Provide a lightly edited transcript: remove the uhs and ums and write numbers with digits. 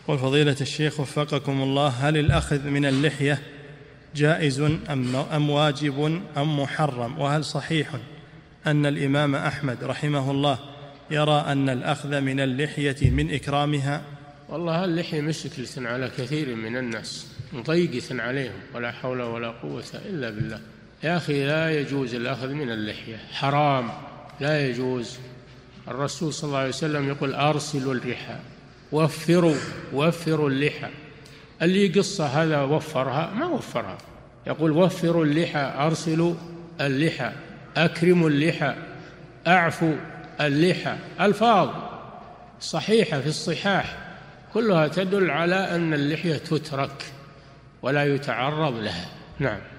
وفضيلة الشيخ وفقكم الله، هل الأخذ من اللحية جائز أم واجب أم محرم؟ وهل صحيح أن الإمام أحمد رحمه الله يرى أن الأخذ من اللحية من إكرامها؟ والله اللحية مشكلة على كثير من الناس، مضيقة عليهم، ولا حول ولا قوة إلا بالله. يا أخي لا يجوز الأخذ من اللحية، حرام، لا يجوز. الرسول صلى الله عليه وسلم يقول أرسلوا اللحى، وفروا اللحى. اللي قصة هذا وفرها ما وفرها، يقول وفروا اللحى، أرسلوا اللحى، أكرموا اللحى، أعفوا اللحى. ألفاظ صحيحة في الصحاح كلها تدل على أن اللحية تترك ولا يتعرض لها. نعم.